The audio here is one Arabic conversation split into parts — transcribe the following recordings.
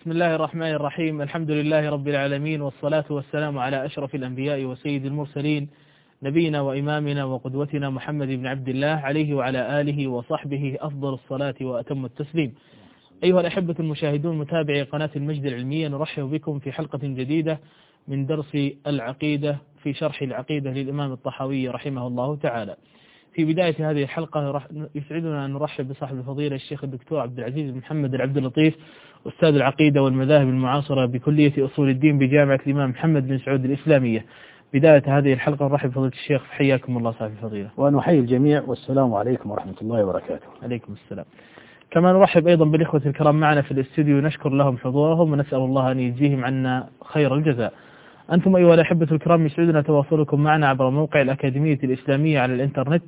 بسم الله الرحمن الرحيم. الحمد لله رب العالمين، والصلاة والسلام على أشرف الأنبياء وسيد المرسلين، نبينا وإمامنا وقدوتنا محمد بن عبد الله عليه وعلى آله وصحبه أفضل الصلاة وأتم التسليم. أيها الأحبة المشاهدون متابعي قناة المجد العلمية، نرحب بكم في حلقة جديدة من درس العقيدة في شرح العقيدة للإمام الطحاوي رحمه الله تعالى. في بداية هذه الحلقة يسعدنا أن نرحب بصاحب الفضيلة الشيخ الدكتور عبد العزيز بن محمد العبد اللطيف، أستاذ العقيدة والمذاهب المعاصرة بكلية أصول الدين بجامعة الإمام محمد بن سعود الإسلامية. بداية هذه الحلقة نرحب بفضيلة الشيخ، حياكم الله صاحب الفضيلة. ونحيي الجميع، والسلام عليكم ورحمة الله وبركاته. عليكم السلام. كما نرحب أيضا بالإخوة الكرام معنا في الاستوديو، نشكر لهم حضورهم ونسأل الله أن يجزيهم عنا خير الجزاء. أنتم أيها الأحبة الكرام يسعدنا تواصلكم معنا عبر موقع الأكاديمية الإسلامية على الإنترنت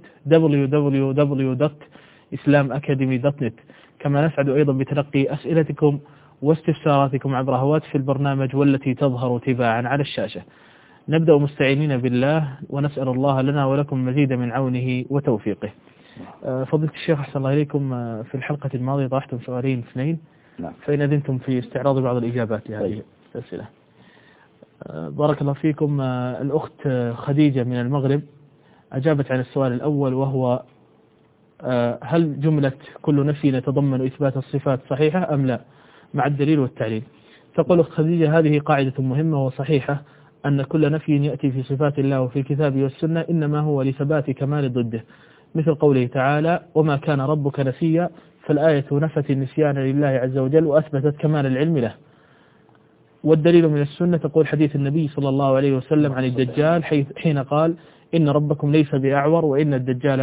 www.islamacademy.net. كما نسعد أيضا بتلقي أسئلتكم واستفساراتكم عبر هواتف البرنامج والتي تظهر تباعا على الشاشة. نبدأ مستعينين بالله ونسأل الله لنا ولكم مزيد من عونه وتوفيقه. فضيلة الشيخ أحسن الله إليكم، في الحلقة الماضية طرحتم سؤالين اثنين، فإن أذنتم في استعراض بعض الإجابات لهذه الأسئلة. بارك الله فيكم. الأخت خديجة من المغرب أجابت عن السؤال الأول، وهو هل جملة كل نفي يتضمن إثبات الصفات صحيحة أم لا مع الدليل والتعليل؟ تقول أخت خديجة هذه قاعدة مهمة وصحيحة، أن كل نفي يأتي في صفات الله وفي الكتاب والسنة إنما هو لثبات كمال ضده، مثل قوله تعالى وما كان ربك نسيا، فالآية نفت النسيان لله عز وجل وأثبتت كمال العلم له. والدليل من السنة تقول حديث النبي صلى الله عليه وسلم عن الدجال حين قال إن ربكم ليس بأعور وإن الدجال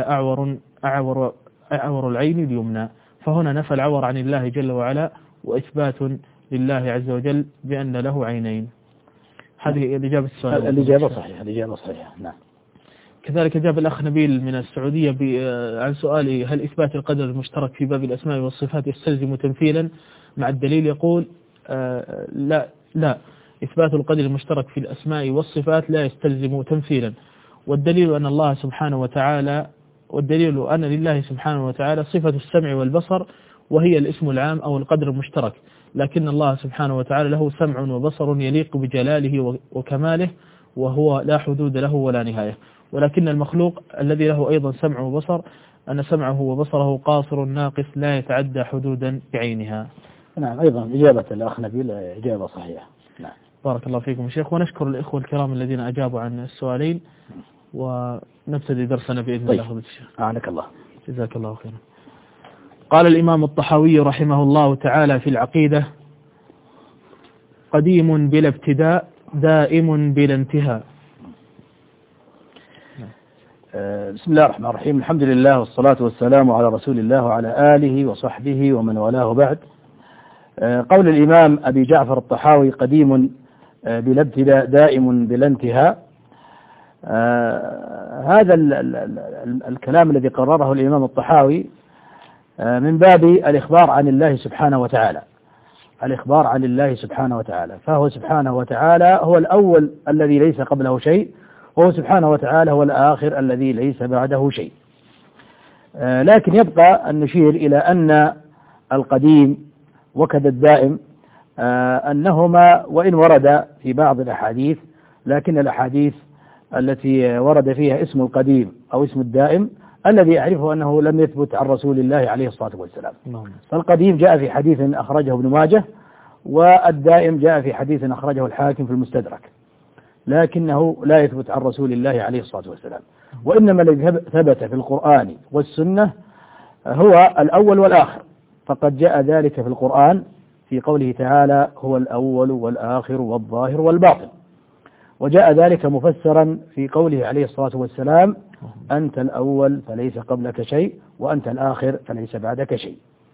أعور العين اليمنى، فهنا نفى العور عن الله جل وعلا وإثبات لله عز وجل بأن له عينين. هذه الإجابة السؤال. الإجابة صحيحة. نعم. كذلك جاب الأخ نبيل من السعودية عن سؤالي هل إثبات القدر المشترك في باب الأسماء والصفات يستلزم تمثيلا مع الدليل؟ يقول لا، إثبات القدر المشترك في الأسماء والصفات لا يستلزم تمثيلا، والدليل أن لله سبحانه وتعالى صفة السمع والبصر، وهي الاسم العام أو القدر المشترك، لكن الله سبحانه وتعالى له سمع وبصر يليق بجلاله وكماله، وهو لا حدود له ولا نهاية. ولكن المخلوق الذي له أيضا سمع وبصر أن سمعه وبصره قاصر ناقص لا يتعدى حدودا بعينها. نعم، أيضا إجابة الأخ نبيل إجابة صحيحة. نعم. بارك الله فيكم شيخ، ونشكر الإخوة الكرام الذين أجابوا عن السؤالين، ونبتدي درسنا بإذن الله. أعنك الله. جزاك الله خيرا. قال الإمام الطحاوي رحمه الله تعالى في العقيدة: قديم بلا ابتداء دائم بلا انتهاء. بسم الله الرحمن الرحيم. الحمد لله والصلاة والسلام على رسول الله وعلى آله وصحبه ومن والاه بعد. قول الإمام أبي جعفر الطحاوي قديم بلا ابتداء دائم بلا انتهاء، هذا الكلام الذي قرره الإمام الطحاوي من باب الإخبار عن الله سبحانه وتعالى، فهو سبحانه وتعالى هو الأول الذي ليس قبله شيء، وهو سبحانه وتعالى هو الآخر الذي ليس بعده شيء. لكن يبقى أن نشير إلى أن القديم وكذا الدائم أنهما وإن ورد في بعض الأحاديث، لكن الأحاديث التي ورد فيها اسم القديم أو اسم الدائم الذي يعرفه أنه لم يثبت عن رسول الله عليه الصلاة والسلام. فالقديم جاء في حديث أخرجه ابن ماجه، والدائم جاء في حديث أخرجه الحاكم في المستدرك، لكنه لا يثبت عن رسول الله عليه الصلاة والسلام. وإنما الذي ثبت في القرآن والسنة هو الأول والآخر، فقد جاء ذلك في القرآن في قوله تعالى هو الأول والآخر والظاهر والباطن، وجاء ذلك مفسرا في قوله عليه الصلاة والسلام أنت الأول فليس قبلك شيء وأنت الآخر فليس بعدك شيء.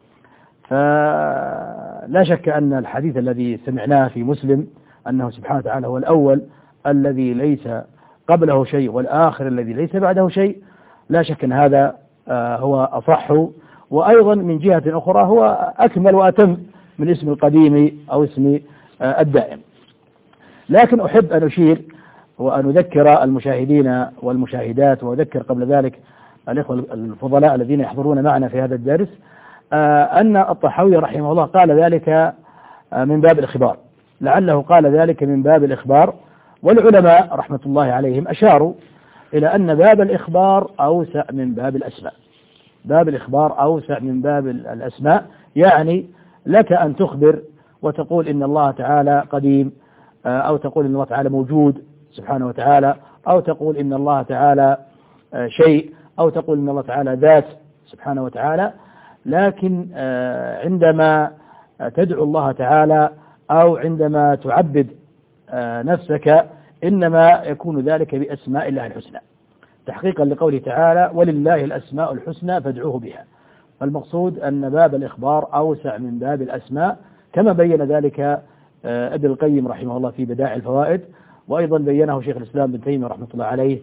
فلا شك أن الحديث الذي سمعناه في مسلم أنه سبحانه وتعالى هو الأول الذي ليس قبله شيء والآخر الذي ليس بعده شيء، لا شك أن هذا هو أصح، وأيضا من جهة أخرى هو أكمل وأتم من اسم القديم أو اسم الدائم. لكن أحب أن أشير وأن أذكر المشاهدين والمشاهدات، وأذكر قبل ذلك الإخوة الفضلاء الذين يحضرون معنا في هذا الدرس أن الطحاوي رحمه الله قال ذلك من باب الإخبار، لعله قال ذلك من باب الإخبار. والعلماء رحمة الله عليهم أشاروا إلى أن باب الإخبار أوسع من باب الأسماء. باب الإخبار أوسع من باب الأسماء، يعني لك أن تخبر وتقول إن الله تعالى قديم، أو تقول إن الله تعالى موجود سبحانه وتعالى، أو تقول إن الله تعالى شيء، أو تقول إن الله تعالى ذات سبحانه وتعالى. لكن عندما تدعو الله تعالى أو عندما تعبد نفسك إنما يكون ذلك بأسماء الله الحسنى، تحقيقا لقوله تعالى ولله الأسماء الحسنى فادعوه بها. فالمقصود أن باب الإخبار أوسع من باب الأسماء، كما بين ذلك ابن القيم رحمه الله في بدائع الفوائد، وأيضا بينه شيخ الإسلام ابن تيمية رحمة الله عليه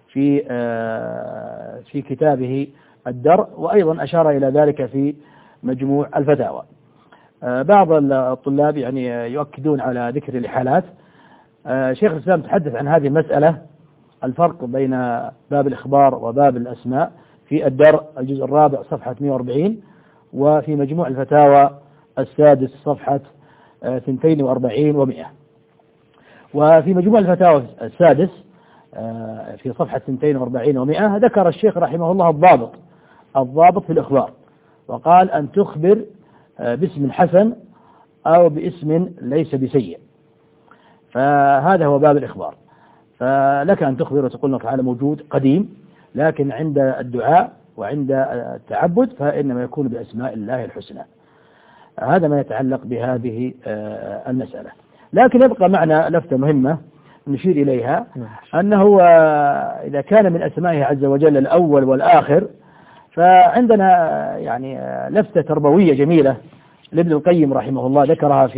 في كتابه الدرء، وأيضا أشار إلى ذلك في مجموع الفتاوى. بعض الطلاب يعني يؤكدون على ذكر الحالات. شيخ الإسلام تحدث عن هذه المسألة، الفرق بين باب الإخبار وباب الأسماء، في الدرء الجزء الرابع صفحة 140، وفي مجموع الفتاوى السادس صفحة 42 و100. وفي مجموع الفتاوى السادس في صفحة 42 و100 ذكر الشيخ رحمه الله الضابط في الإخبار، وقال أن تخبر باسم حسن أو باسم ليس بسيء، فهذا هو باب الإخبار. فلك أن تخبر وتقول الله تعالى موجود قديم، لكن عند الدعاء وعند التعبد فإنما يكون بأسماء الله الحسنى. هذا ما يتعلق بهذه المسألة. لكن يبقى معنا لفتة مهمة نشير إليها، أنه إذا كان من أسمائه عز وجل الأول والآخر، فعندنا يعني لفتة تربوية جميلة لابن القيم رحمه الله ذكرها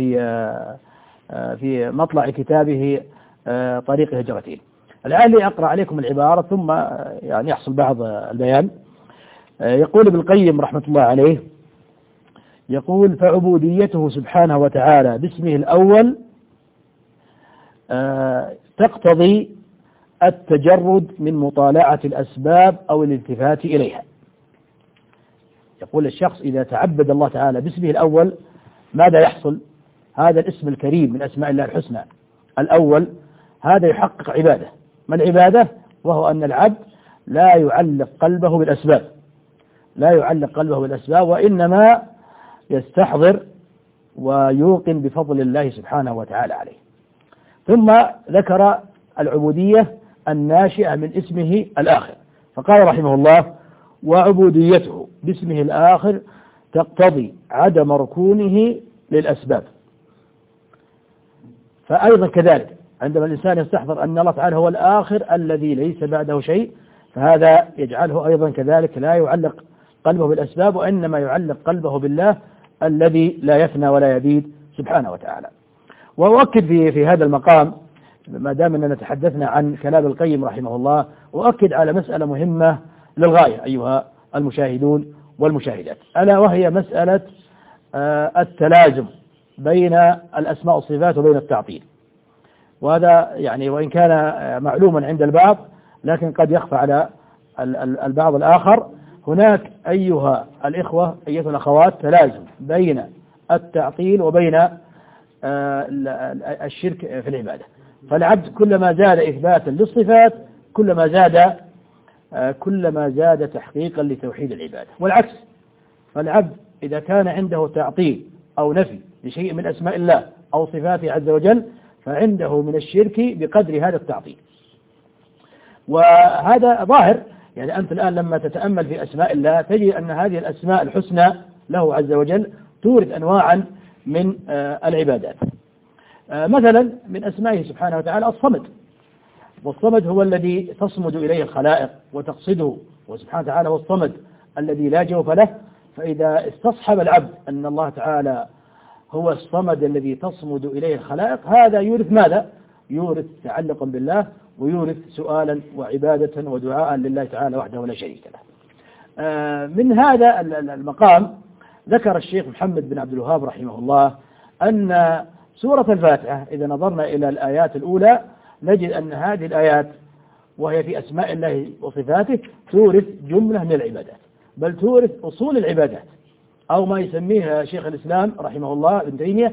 في مطلع كتابه طريق هجرتين. الآن أقرأ عليكم العبارة ثم يعني يحصل بعض البيان. يقول ابن القيم رحمة الله عليه، يقول فعبوديته سبحانه وتعالى باسمه الأول تقتضي التجرد من مطالعة الأسباب أو الالتفات إليها. يقول الشخص إذا تعبد الله تعالى باسمه الأول ماذا يحصل؟ هذا الاسم الكريم من أسماء الله الحسنى الأول، هذا يحقق عبادة. ما العبادة؟ وهو أن العبد لا يعلق قلبه بالأسباب، لا يعلق قلبه بالأسباب، وإنما يستحضر ويوقن بفضل الله سبحانه وتعالى عليه. ثم ذكر العبودية الناشئة من اسمه الآخر، فقال رحمه الله وعبوديته باسمه الآخر تقتضي عدم ركونه للأسباب. فأيضا كذلك عندما الإنسان يستحضر أن الله تعالى هو الآخر الذي ليس بعده شيء، فهذا يجعله أيضا كذلك لا يعلق قلبه بالأسباب، وإنما يعلق قلبه بالله الذي لا يفنى ولا يبيد سبحانه وتعالى. وأؤكد في هذا المقام ما دام أننا تحدثنا عن كلام القيم رحمه الله، وأؤكد على مسألة مهمة للغاية أيها المشاهدون والمشاهدات، ألا وهي مسألة التلازم بين الأسماء والصفات وبين التعطيل. وهذا يعني وإن كان معلوما عند البعض لكن قد يخفى على البعض الآخر. هناك أيها الإخوة أيها الأخوات تلازم بين التعطيل وبين الشرك في العبادة. فالعبد كلما زاد إثباتا للصفات كلما زاد تحقيقا لتوحيد العبادة، والعكس. فالعبد إذا كان عنده تعطيل أو نفي لشيء من أسماء الله أو صفاته عز وجل فعنده من الشرك بقدر هذا التعطيل. وهذا ظاهر، يعني أنت الآن لما تتأمل في أسماء الله تجد أن هذه الأسماء الحسنى له عز وجل تورث أنواعا من العبادات. مثلا من أسمائه سبحانه وتعالى الصمد، والصمد هو الذي تصمد إليه الخلائق وتقصده، وسبحانه وتعالى هو الصمد الذي لا جوف له. فإذا استصحب العبد أن الله تعالى هو الصمد الذي تصمد إليه الخلائق، هذا يورث ماذا؟ يورث تعلقا بالله، ويورث سؤالا وعبادة ودعاء لله تعالى وحده لا شريك له. من هذا المقام ذكر الشيخ محمد بن عبد الوهاب رحمه الله أن سورة الفاتحة إذا نظرنا إلى الآيات الأولى نجد أن هذه الآيات وهي في أسماء الله وصفاته تورث جملة من العبادات، بل تورث أصول العبادات، أو ما يسميه شيخ الإسلام رحمه الله ابن تيمية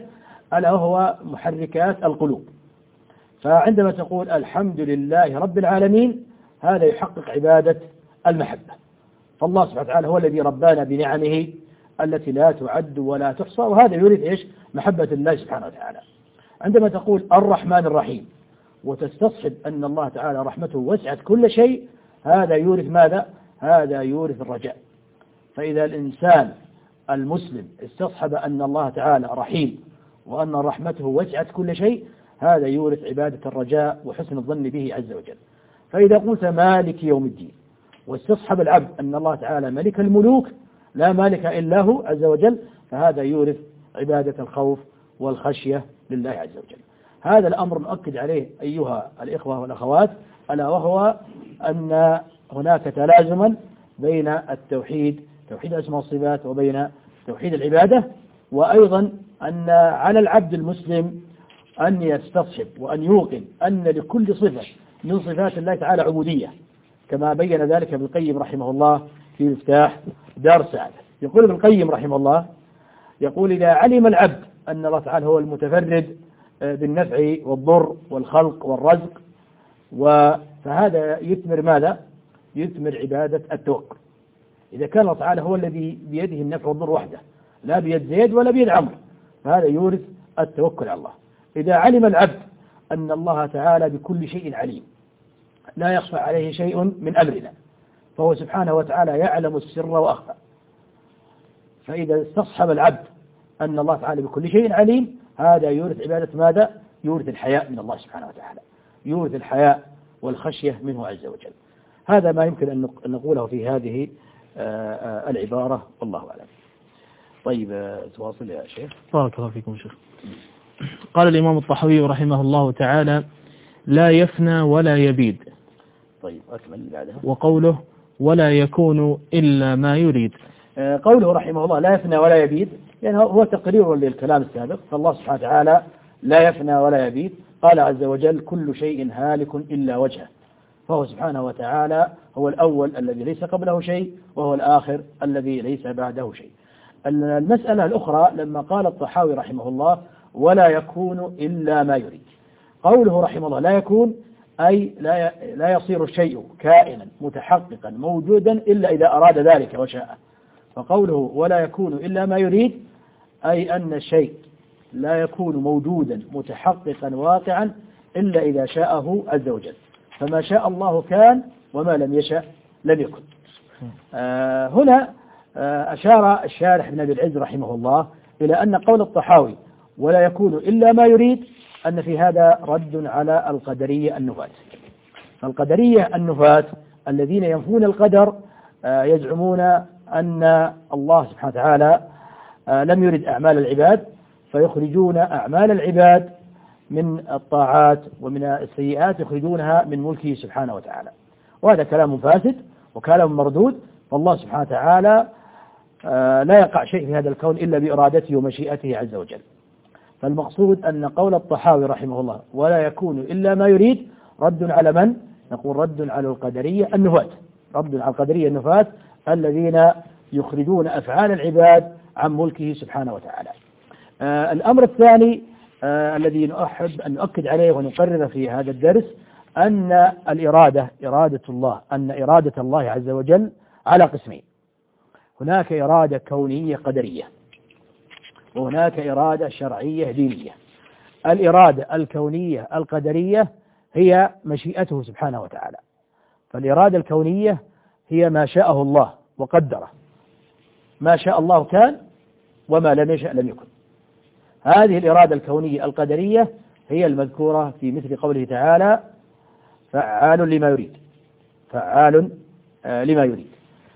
ألا وهو محركات القلوب. فعندما تقول الحمد لله رب العالمين هذا يحقق عبادة المحبة، فالله سبحانه وتعالى هو الذي ربانا بنعمه التي لا تعد ولا تحصى، وهذا يورث إيش؟ محبة الله سبحانه وتعالى. عندما تقول الرحمن الرحيم وتستصحب أن الله تعالى رحمته وسعت كل شيء، هذا يورث ماذا؟ هذا يورث الرجاء. فإذا الإنسان المسلم استصحب أن الله تعالى رحيم وأن رحمته وسعت كل شيء، هذا يورث عبادة الرجاء وحسن الظن به عز وجل. فإذا قلت مالك يوم الدين واستصحب العبد أن الله تعالى ملك الملوك لا مالك إلا هو عز وجل، فهذا يورث عبادة الخوف والخشية لله عز وجل. هذا الأمر نؤكد عليه أيها الإخوة والأخوات، ألا وهو أن هناك تلازما بين التوحيد، توحيد الأسماء والصفات، وبين توحيد العبادة، وأيضا أن على العبد المسلم أن يستصحب وأن يوقن أن لكل صفة من صفات الله تعالى عبودية، كما بين ذلك ابن القيم رحمه الله في مفتاح دار السعادة. يقول ابن القيم رحمه الله، يقول إذا علم العبد أن الله تعالى هو المتفرد بالنفع والضر والخلق والرزق، فهذا يثمر ماذا؟ يثمر عبادة التوكل. إذا كان الله تعالى هو الذي بيده النفع والضر وحده، لا بيد زيد ولا بيد عمرو، فهذا يورث التوكل على الله. إذا علم العبد أن الله تعالى بكل شيء عليم، لا يخفى عليه شيء من أمرنا، فهو سبحانه وتعالى يعلم السر وأخفى. فإذا استصحب العبد أن الله تعالى بكل شيء عليم، هذا يورث عبادة ماذا؟ يورث الحياء من الله سبحانه وتعالى، يورث الحياء والخشية منه عز وجل. هذا ما يمكن أن نقوله في هذه العبارة، والله أعلم. طيب تواصل يا شيخ. بارك الله فيكم شيخ. قال الإمام الطحاوي رحمه الله تعالى: لا يفنى ولا يبيد. طيب أكمل بعدها. وقوله: ولا يكون إلا ما يريد. قوله رحمه الله لا يفنى ولا يبيد، يعني هو تقرير للكلام السابق، فالله سبحانه وتعالى لا يفنى ولا يبيد. قال عز وجل: كل شيء هالك إلا وجهه، فهو سبحانه وتعالى هو الأول الذي ليس قبله شيء، وهو الآخر الذي ليس بعده شيء. المسألة الأخرى لما قال الطحاوي رحمه الله: ولا يكون إلا ما يريد، قوله رحمه الله لا يكون أي لا يصير الشيء كائنا متحققا موجودا إلا إذا أراد ذلك وشاء. فقوله ولا يكون إلا ما يريد أي أن الشيء لا يكون موجودا متحققا واقعا إلا إذا شاءه عز وجل، فما شاء الله كان وما لم يشاء لم يكن. هنا أشار الشارح بن أبي العز رحمه الله إلى أن قول الطحاوي ولا يكون إلا ما يريد أن في هذا رد على القدرية النفاة. القدرية النفاة الذين ينفون القدر يزعمون أن الله سبحانه وتعالى لم يرد أعمال العباد، فيخرجون أعمال العباد من الطاعات ومن السيئات يخرجونها من ملكه سبحانه وتعالى، وهذا كلام فاسد وكلام مردود. فالله سبحانه وتعالى لا يقع شيء في هذا الكون إلا بإرادته ومشيئته عز وجل. فالمقصود أن قول الطحاوي رحمه الله ولا يكون إلا ما يريد رد على من؟ نقول رد على القدرية النفاة، رد على القدرية النفاة الذين يخرجون أفعال العباد عن ملكه سبحانه وتعالى. الأمر الثاني الذي نحب أن نؤكد عليه ونقرر في هذا الدرس أن إرادة الله، أن إرادة الله عز وجل على قسمين: هناك إرادة كونية قدرية، وهناك إرادة شرعية دينية. الإرادة الكونية القدرية هي مشيئته سبحانه وتعالى، فالإرادة الكونية هي ما شاءه الله وقدره، ما شاء الله كان وما لم يشأ لم يكن. هذه الإرادة الكونية القدرية هي المذكورة في مثل قوله تعالى: فعال لما يريد، فعال لما يريد.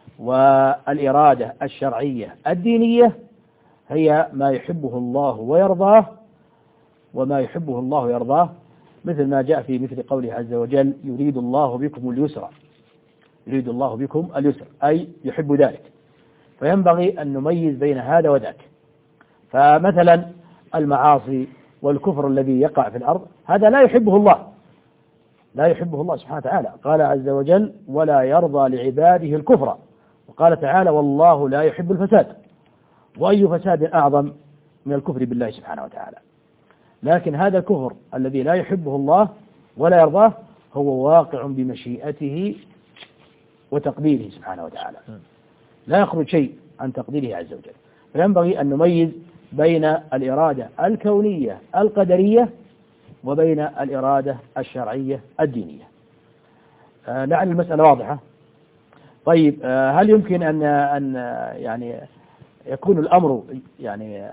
والإرادة الشرعية الدينية هي ما يحبه الله ويرضاه وما يحبه الله ويرضاه، مثل ما جاء في مثل قوله عز وجل: يريد الله بكم اليسر، يريد الله بكم اليسر أي يحب ذلك. فينبغي أن نميز بين هذا وذاك. فمثلا المعاصي والكفر الذي يقع في الأرض هذا لا يحبه الله، لا يحبه الله سبحانه وتعالى. قال عز وجل: ولا يرضى لعباده الكفر. وقال تعالى: والله لا يحب الفساد. وأي فساد أعظم من الكفر بالله سبحانه وتعالى؟ لكن هذا الكفر الذي لا يحبه الله ولا يرضاه هو واقع بمشيئته وتقديره سبحانه وتعالى، لا يخرج شيء عن تقديره عز وجل. فينبغي أن نميز بين الإرادة الكونية القدرية وبين الإرادة الشرعية الدينية. لعل المسألة واضحة. طيب، هل يمكن أن يعني يكون الأمر يعني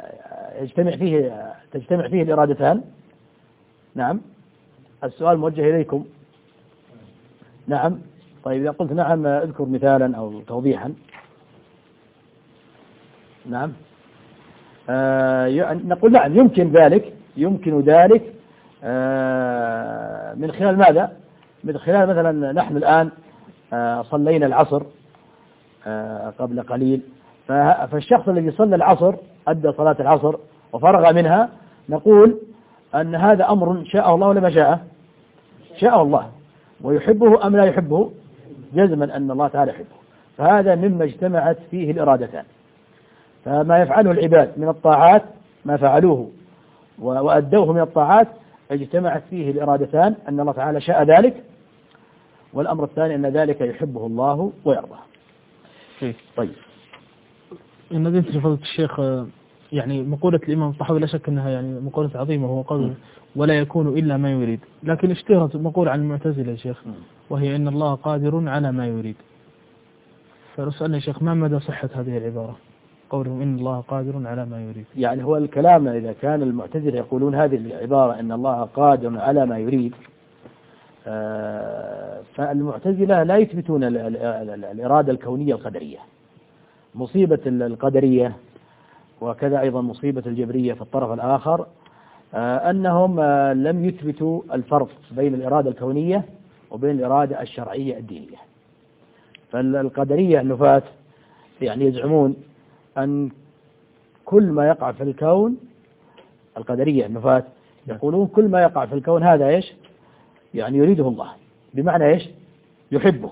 تجتمع فيه الإرادتان؟ نعم، السؤال موجه إليكم. نعم. طيب، إذا قلت نعم اذكر مثالا أو توضيحا. نعم. نقول نعم يمكن ذلك من خلال ماذا؟ من خلال مثلا نحن الآن صلينا العصر قبل قليل، فالشخص الذي صلى العصر أدى صلاة العصر وفرغ منها، نقول أن هذا أمر شاء الله ولا ما شاء؟ شاء الله. ويحبه أم لا يحبه؟ جزما أن الله تعالى يحبه. فهذا مما اجتمعت فيه الإرادتان. فما يفعله العباد من الطاعات، ما فعلوه وأدوه من الطاعات، اجتمعت فيه الإرادتان أن الله تعالى شاء ذلك، والأمر الثاني أن ذلك يحبه الله ويرضاه. طيب، إن ذي فضيلة الشيخ يعني مقولة الإمام الطحاوي لا شك أنها يعني مقولة عظيمة، وهو قول ولا يكون إلا ما يريد. لكن اشتهرت مقولة عن المعتزلة يا شيخ، وهي إن الله قادر على ما يريد. فنسألنا يا شيخ ما مدى صحة هذه العبارة، قولهم إن الله قادر على ما يريد؟ يعني هو الكلام إذا كان المعتزلة يقولون هذه العبارة إن الله قادر على ما يريد، فالمعتزلة لا يثبتون الإرادة الكونية القدرية. مصيبة القدرية وكذا أيضا مصيبة الجبرية في الطرف الآخر أنهم لم يثبتوا الفرق بين الإرادة الكونية وبين الإرادة الشرعية الدينية. فالقدرية النفاة يعني يزعمون أن كل ما يقع في الكون، القدرية النفاة يقولون كل ما يقع في الكون هذا إيش؟ يعني يريده الله، بمعنى إيش؟ يحبه.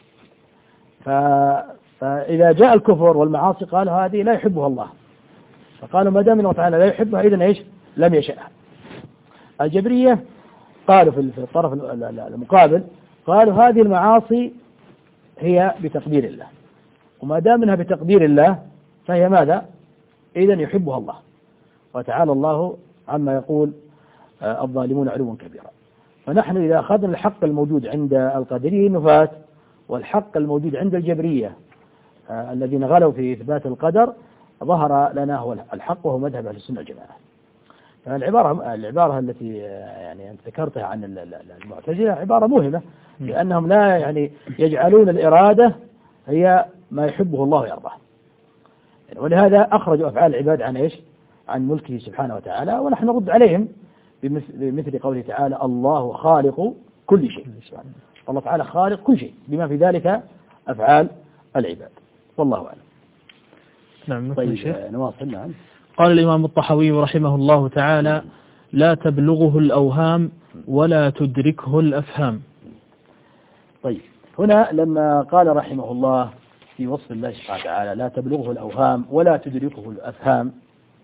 فإذا جاء الكفر والمعاصي قالوا هذه لا يحبها الله، فقالوا ما دام الله تعالى لا يحبها إذن إيش؟ لم يشأها. الجبرية قالوا في الطرف المقابل، قالوا هذه المعاصي هي بتقدير الله، وما دام انها بتقدير الله فهي ماذا؟ إذن يحبها الله. وتعالى الله عما يقول الظالمون علوا كبيرا. فنحن إذا أخذنا الحق الموجود عند القدرية النفاة والحق الموجود عند الجبرية الذين غلوا في إثبات القدر، ظهر لنا هو الحق وهو مذهب أهل السنة والجماعة. العبارة التي يعني أنت ذكرتها عن المعتزلة عبارة مهمة، لأنهم لا يعني يجعلون الإرادة هي ما يحبه الله ويرضاه. ولهذا أخرجوا أفعال العباد عن إيش؟ عن ملكه سبحانه وتعالى، ونحن نرد عليهم بمثل قوله تعالى الله خالق كل شيء. الله تعالى خالق كل شيء بما في ذلك أفعال العباد، والله أعلم. نعم. طيب، نواصل. نعم. قال الإمام الطحاوي رحمه الله تعالى لا تبلغه الأوهام ولا تدركه الأفهام. طيب، هنا لما قال رحمه الله في وصف الله سبحانه وتعالى لا تبلغه الأوهام ولا تدركه الأفهام،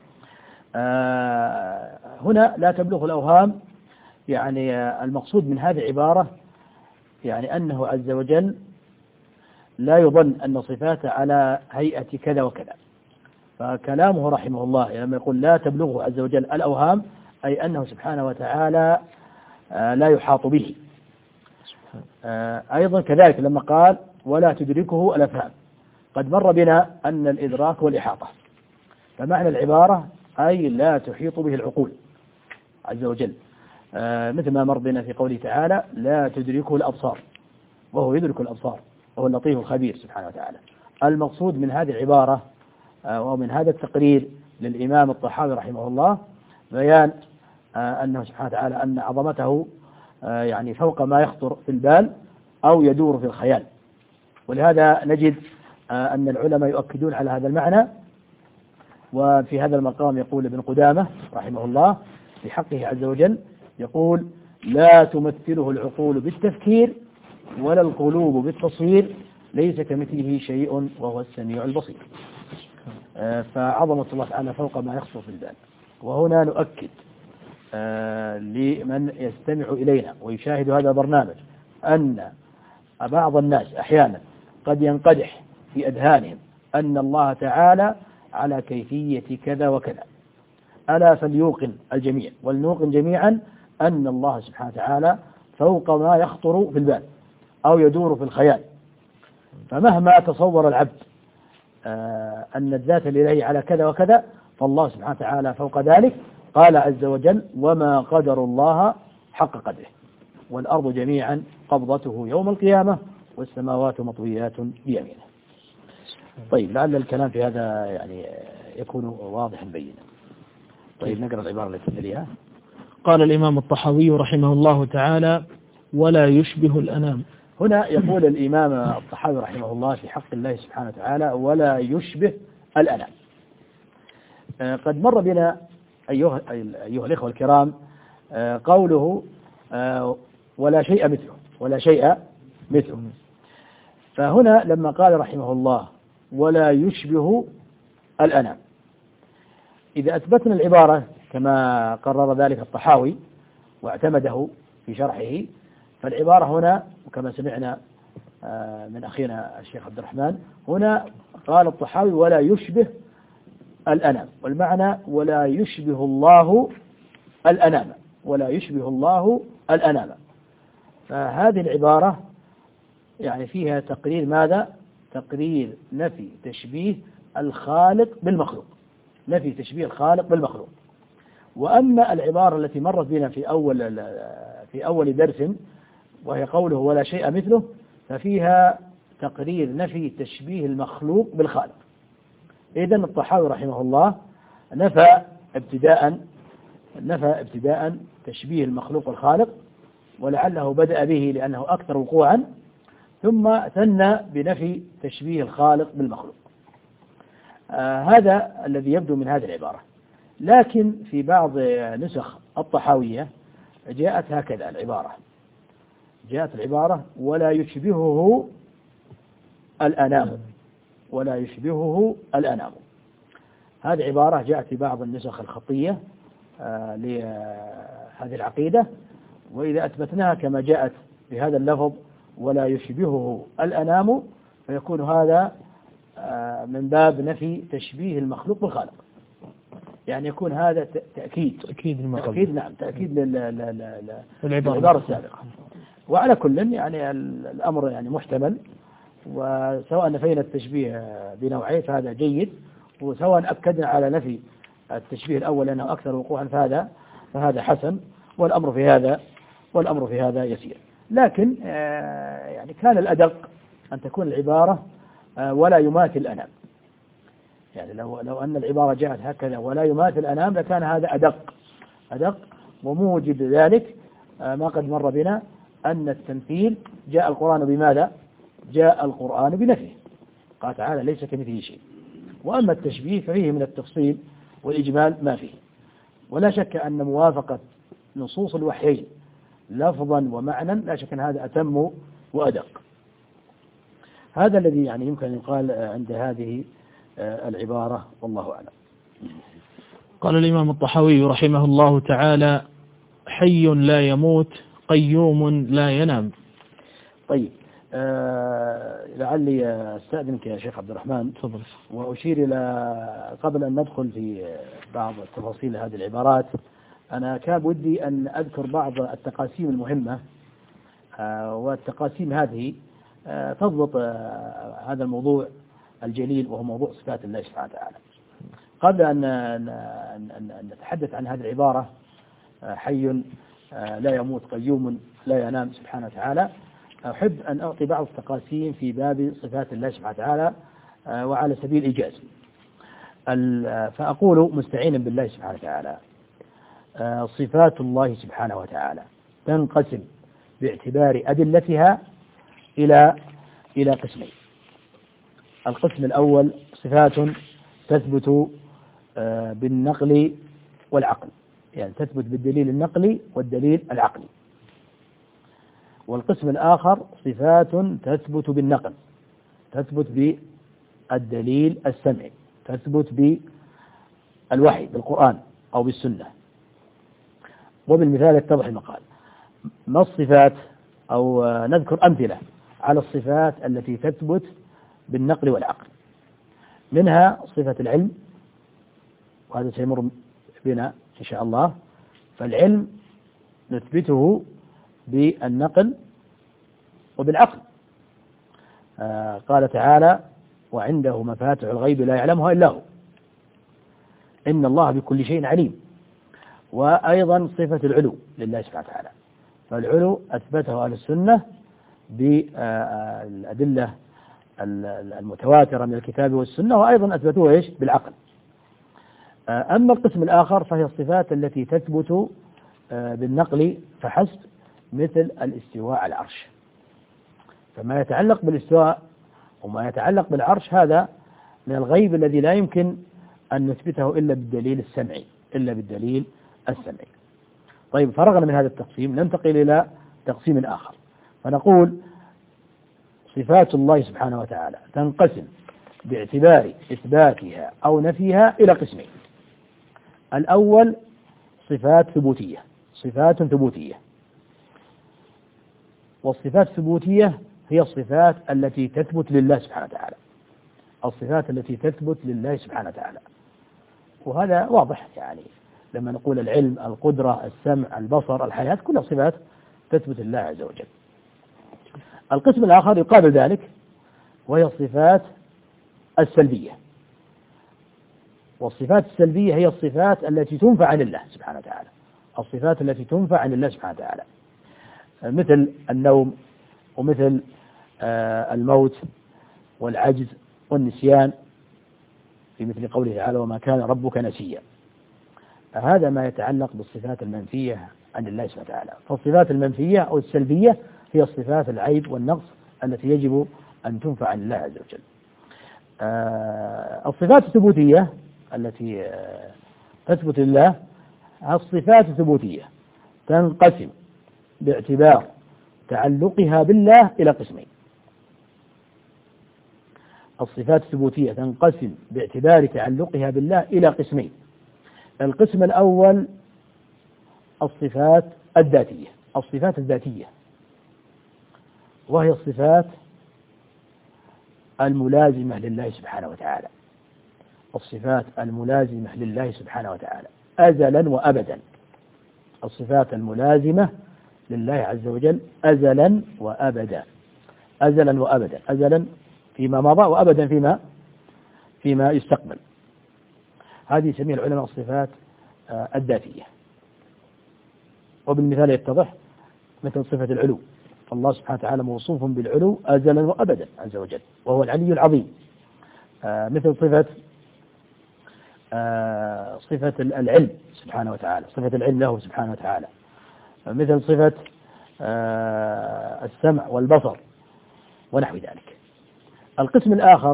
هنا لا تبلغه الأوهام يعني المقصود من هذه العبارة يعني أنه عز وجل لا يظن أن صفاته على هيئة كذا وكذا. فكلامه رحمه الله لما يقول لا تبلغه عز وجل الأوهام أي أنه سبحانه وتعالى لا يحاط به. أيضا كذلك لما قال ولا تدركه الأفهام، قد مر بنا أن الإدراك والإحاطة، فمعنى العبارة أي لا تحيط به العقول عز وجل، مثل ما مر بنا في قوله تعالى لا تدركه الأبصار وهو يدرك الأبصار وهو اللطيف الخبير سبحانه وتعالى. المقصود من هذه العبارة ومن هذا التقرير للإمام الطحاوي رحمه الله بيان أنه سبحانه وتعالى أن عظمته يعني فوق ما يخطر في البال أو يدور في الخيال. ولهذا نجد أن العلماء يؤكدون على هذا المعنى. وفي هذا المقام يقول ابن قدامة رحمه الله في حقه عز وجل يقول لا تمثله العقول بالتفكير ولا القلوب بالتصوير ليس كمثله شيء وهو السميع البصير. فعظمة الله تعالى فوق ما يخطر في البال. وهنا نؤكد لمن يستمع إلينا ويشاهد هذا البرنامج أن بعض الناس أحيانا قد ينقدح في أذهانهم أن الله تعالى على كيفية كذا وكذا، ألا فليوقن الجميع ولنوقن جميعا أن الله سبحانه وتعالى فوق ما يخطر في البال أو يدور في الخيال. فمهما تصور العبد أن الذات الإلهية على كذا وكذا، فالله سبحانه وتعالى فوق ذلك. قال عز وجل: وما قدر الله حق قدره والأرض جميعا قبضته يوم القيامة والسماوات مطويات بيمينه. طيب، لعل الكلام في هذا يعني يكون واضحا بينا. طيب، نقرأ العبارة التي تليها. قال الإمام الطحاوي رحمه الله تعالى: ولا يشبه الأنام. هنا يقول الإمام الطحاوي رحمه الله في حق الله سبحانه وتعالى: ولا يشبه الأنام. قد مر بنا أيها الإخوة الكرام قوله ولا شيء مثله، ولا شيء مثله. فهنا لما قال رحمه الله ولا يشبه الأنام، إذا أثبتنا العبارة كما قرر ذلك الطحاوي واعتمده في شرحه، فالعبارة هنا وكما سمعنا من أخينا الشيخ عبد الرحمن، هنا قال الطحاوي ولا يشبه الأنام، والمعنى ولا يشبه الله الأنام، ولا يشبه الله الأنام. فهذه العبارة يعني فيها تقرير ماذا؟ تقرير نفي تشبيه الخالق بالمخلوق، نفي تشبيه الخالق بالمخلوق. وأما العبارة التي مرت بنا في أول درس وهي قوله ولا شيء مثله، ففيها تقرير نفي تشبيه المخلوق بالخالق. إذن الطحاوي رحمه الله نفى ابتداء تشبيه المخلوق والخالق، ولعله بدأ به لأنه أكثر وقوعا، ثم ثنى بنفي تشبيه الخالق بالمخلوق. هذا الذي يبدو من هذه العبارة. لكن في بعض نسخ الطحاوية جاءت هكذا العبارة ولا يشبهه الأنام، ولا يشبهه الأنام. هذه عبارة جاءت في بعض النسخ الخطية لهذه العقيدة، وإذا أثبتناها كما جاءت بهذا اللفظ ولا يشبهه الأنام، فيكون هذا من باب نفي تشبيه المخلوق بالخالق، يعني يكون هذا تأكيد للعبارة السابقة. وعلى كل يعني الأمر يعني محتمل، وسواء نفينا التشبيه بنوعين فهذا جيد، وسواء أكدنا على نفي التشبيه الأول لأنه أكثر وقوعا فهذا حسن، والأمر في هذا يسير. لكن يعني كان الأدق أن تكون العبارة ولا يماثل الأنام. يعني لو أن العبارة جاءت هكذا ولا يماثل الأنام لكان هذا أدق، وموجب ذلك ما قد مر بنا أن التمثيل جاء القرآن بماذا؟ جاء القرآن بنفيه، قال تعالى ليس كمثله شيء. وأما التشبيه ففيه من التفصيل والإجمال ما فيه، ولا شك أن موافقة نصوص الوحيين لفظا ومعنى لا شك أن هذا أتم وأدق. هذا الذي يعني يمكن أن يقال عند هذه العبارة، والله أعلم. قال الإمام الطحاوي رحمه الله تعالى: حي لا يموت قيوم لا ينام. طيب، لعلي أستأذنك يا شيخ عبد الرحمن، تفضل. وأشير إلى قبل أن ندخل في بعض التفاصيل هذه العبارات، أنا كان ودي أن أذكر بعض التقاسيم المهمة، والتقاسيم هذه تضبط هذا الموضوع الجليل وهو موضوع صفات الله سبحانه وتعالى. قبل أن نتحدث عن هذه العبارة حي لا يموت قيوم لا ينام سبحانه وتعالى، أحب أن أعطي بعض التقاسيم في باب صفات الله سبحانه وتعالى وعلى سبيل الإيجاز. فأقول مستعينا بالله سبحانه وتعالى: صفات الله سبحانه وتعالى تنقسم باعتبار أدلتها إلى قسمين. القسم الأول صفات تثبت بالنقل والعقل، يعني تثبت بالدليل النقلي والدليل العقلي. والقسم الآخر صفات تثبت بالنقل، تثبت بالدليل السمعي، تثبت بالوحي بالقرآن أو بالسنة. وبالمثال يتضح المقال. ما الصفات، أو نذكر أمثلة على الصفات التي تثبت بالنقل والعقل. منها صفة العلم، وهذا سيمر بنا إن شاء الله. فالعلم نثبته بالنقل وبالعقل. قال تعالى: وعنده مفاتح الغيب لا يعلمها إلا هو، إن الله بكل شيء عليم. وأيضا صفة العلو لله سبحانه وتعالى، فالعلو أثبته أهل السنة بالأدلة المتواترة من الكتاب والسنة، وأيضا أثبتوه إيش؟ بالعقل. أما القسم الآخر فهي الصفات التي تثبت بالنقل فحسب، مثل الاستواء على العرش. فما يتعلق بالاستواء وما يتعلق بالعرش هذا من الغيب الذي لا يمكن أن نثبته إلا بالدليل السمعي. طيب، فرغنا من هذا التقسيم، ننتقل إلى تقسيم آخر، فنقول صفات الله سبحانه وتعالى تنقسم باعتبار إثباتها أو نفيها إلى قسمين. الأول صفات ثبوتية، والصفات الثبوتية هي الصفات التي تثبت لله سبحانه وتعالى، وهذا واضح. يعني لما نقول العلم، القدرة، السمع، البصر، الحياة، كلها صفات تثبت لله عز وجل. القسم الآخر يقابل ذلك، وهي الصفات السلبية. والصفات السلبية هي الصفات التي تنفع عن الله سبحانه وتعالى، مثل النوم، ومثل الموت والعجز والنسيان، في مثل قوله تعالى: وما كان ربك نسيا. هذا ما يتعلق بالصفات المنفية عن الله سبحانه وتعالى. فالصفات المنفية أو السلبية هي الصفات العيب والنقص التي يجب أن تنفع عن الله عز وجل. الصفات الثبوتية التي تثبت لله، الصفات الثبوتية تنقسم باعتبار تعلقها بالله إلى قسمين. القسم الأول الصفات الذاتية، وهي الصفات الملازمة لله سبحانه وتعالى، أزلا وأبدا. الصفات الملازمة لله عز وجل أزلا وأبدا، أزلا فيما مضى، وأبدا فيما يستقبل. هذه يسميها العلماء الصفات الذاتية. وبالمثال يتضح، مثل صفة العلو، فالله سبحانه وتعالى موصوف بالعلو أزلا وأبدا عز وجل، وهو العلي العظيم. مثل صفة العلم سبحانه وتعالى، صفة العلم له سبحانه وتعالى. مثل صفة السمع والبصر ونحو ذلك. القسم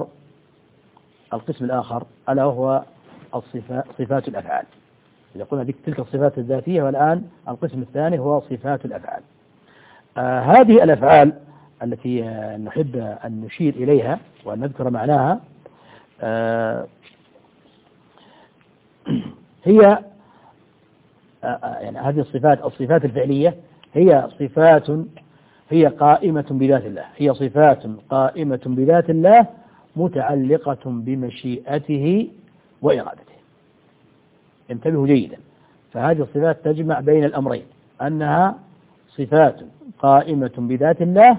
الآخر ألا وهو صفات الأفعال. إذا قلنا تلك الصفات الذاتية، والآن القسم الثاني هو صفات الأفعال. هذه الأفعال التي نحب أن نشير إليها وأن نذكر معناها هي يعني هذه الصفات الفعلية هي صفات قائمة بذات الله متعلقة بمشيئته وإرادته. انتبهوا جيدا، فهذه الصفات تجمع بين الأمرين، أنها صفات قائمة بذات الله،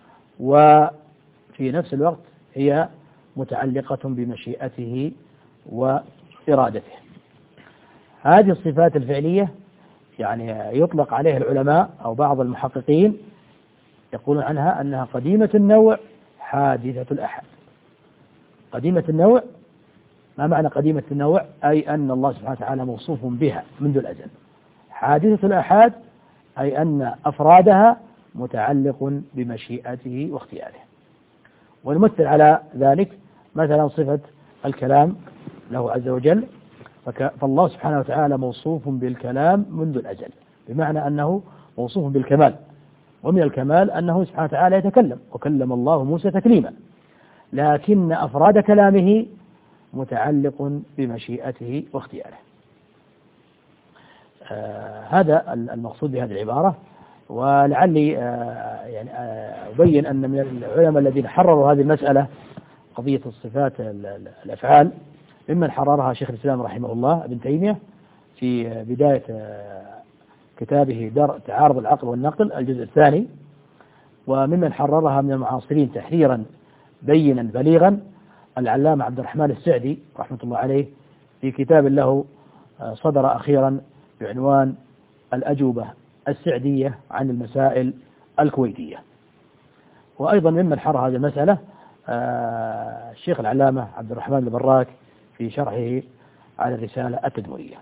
وفي نفس الوقت هي متعلقة بمشيئته وإرادته. هذه الصفات الفعلية يعني يطلق عليها العلماء أو بعض المحققين يقولون عنها أنها قديمة النوع حادثة الأحد. قديمة النوع، ما معنى قديمة النوع؟ أي أن الله سبحانه وتعالى موصوف بها منذ الأزل. حادثة الأحد أي أن أفرادها متعلق بمشيئته واختياره. ونمثل على ذلك مثلا صفة الكلام له عز وجل، فالله سبحانه وتعالى موصوف بالكلام منذ الأزل، بمعنى أنه موصوف بالكمال، ومن الكمال أنه سبحانه وتعالى يتكلم، وكلم الله موسى تكليما، لكن أفراد كلامه متعلق بمشيئته واختياره. هذا المقصود بهذه العبارة. ولعلي يعني أبين أن من العلماء الذين حرروا هذه المسألة قضية الصفات الأفعال ممن حررها شيخ الإسلام رحمه الله ابن تيمية في بداية كتابه درء تعارض العقل والنقل الجزء الثاني، وممن حررها من المعاصرين تحريرا بينا بليغا العلامة عبد الرحمن السعدي رحمة الله عليه في كتاب له صدر أخيرا بعنوان الأجوبة السعدية عن المسائل الكويتية. وأيضا ممن حرر هذه المسألة الشيخ العلامة عبد الرحمن البراك في شرحه على الرسالة التدمرية.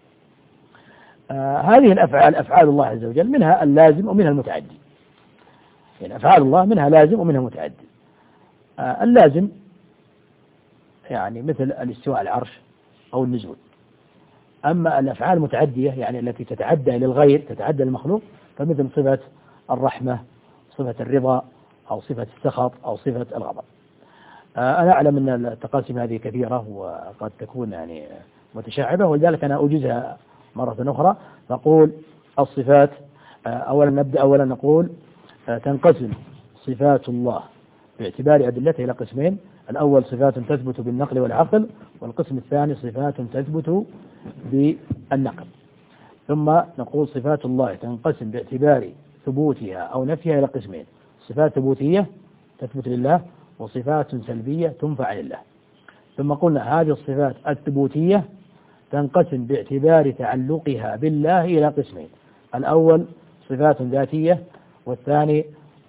هذه الأفعال أفعال الله عز وجل منها اللازم ومنها المتعدي، يعني أفعال الله منها لازم ومنها متعدي. اللازم يعني مثل الاستواء على العرش أو النزول. أما الأفعال المتعدية يعني التي تتعدى للغير تتعدى للمخلوق فمثل صفة الرحمة، صفة الرضا، أو صفة السخط، أو صفة الغضب. أنا أعلم أن التقاسيم هذه كثيرة وقد تكون يعني متشعبة، ولذلك أنا أوجزها مرة أخرى. نقول الصفات أولا نقول تنقسم صفات الله باعتبار أدلتها إلى قسمين: الأول صفات تثبت بالنقل والعقل، والقسم الثاني صفات تثبت بالنقل. ثم نقول صفات الله تنقسم باعتبار ثبوتها أو نفيها إلى قسمين: صفات ثبوتية تثبت لله، وصفات سلبية تنفع عن الله. ثم قلنا هذه الصفات الثبوتية تنقسم باعتبار تعلقها بالله إلى قسمين: الأول صفات ذاتية، والثاني